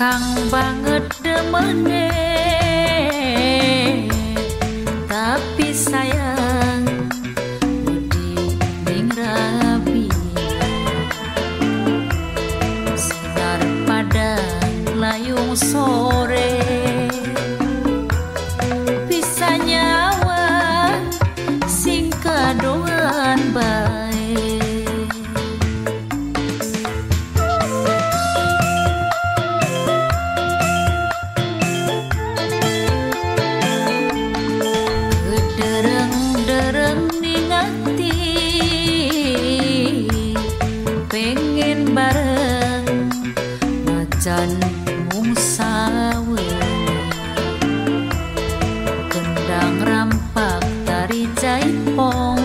Kakang banget demene, tapi sayang budi ning rabi. Sinar padang layung sore bisa nyawa sing kadoan bae. Pengen bareng macan mung sawe, kendang rampak tari jaipong,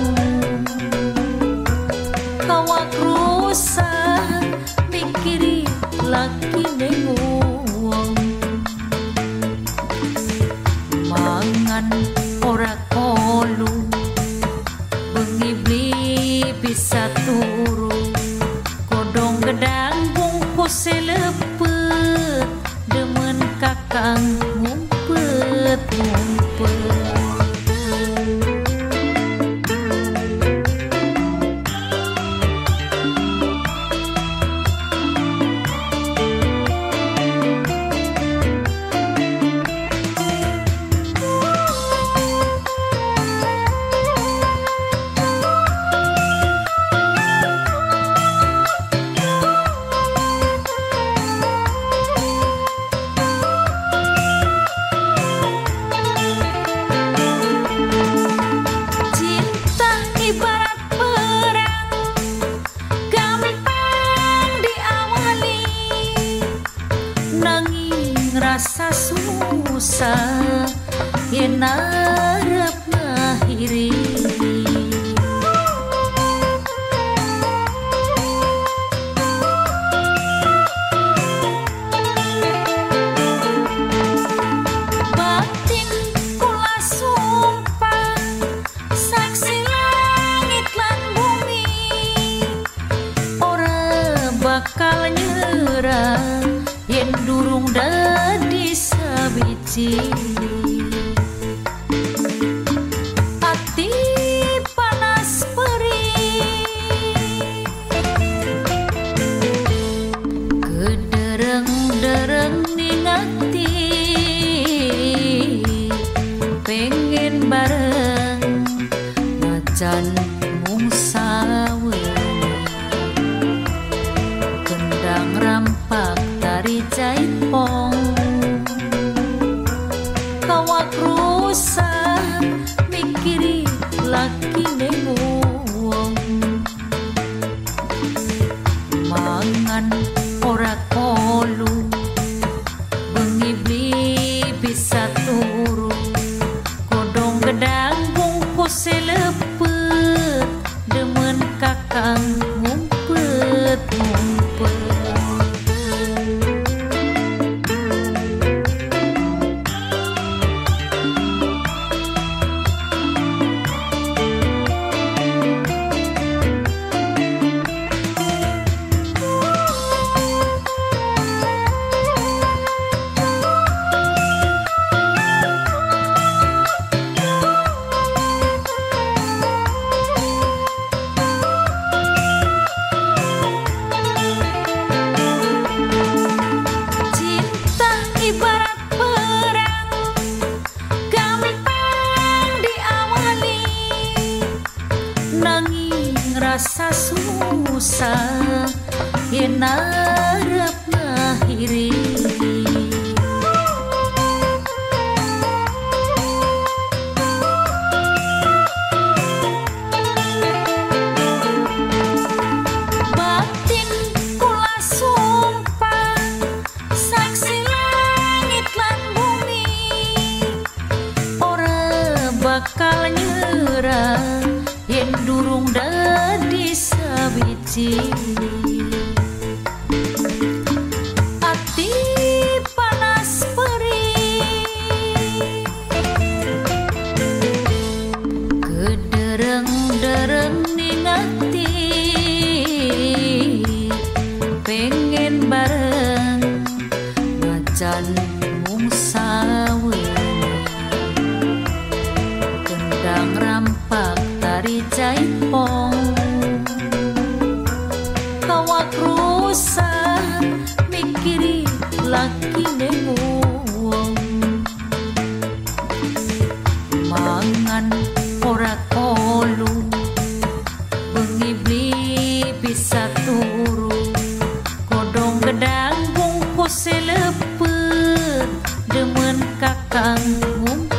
kawak rusak mikiri laki nengong, mangan ora kolu bengi beli bisa turu. Gedang bungkus lepet demen kakang ngumpet-ngumpet. Rasa susah yen arep ngakhiri. Batin kula sumpah saksi langit lan bumi, ora bakal nyerah yen durung dadi sabiji. Ati panas perih kedereng-dereng ning ati, pengen bareng macan mung sawe, kendang rampak tari jaipong, kawak rusak mikiri laki nengong, mangan ora kolu bengi beli bisa turu. Godong gedang bungkus lepet demen kakang ngumpet-ngumpet. Rasa susah yen arep ngakhiri. Batin kula sumpah saksi langit lan bumi, ora bakal nyerah yen durung dadi sabiji. Ati panas perih kedereng-dereng ning ati, pengen bareng selepet demen kakang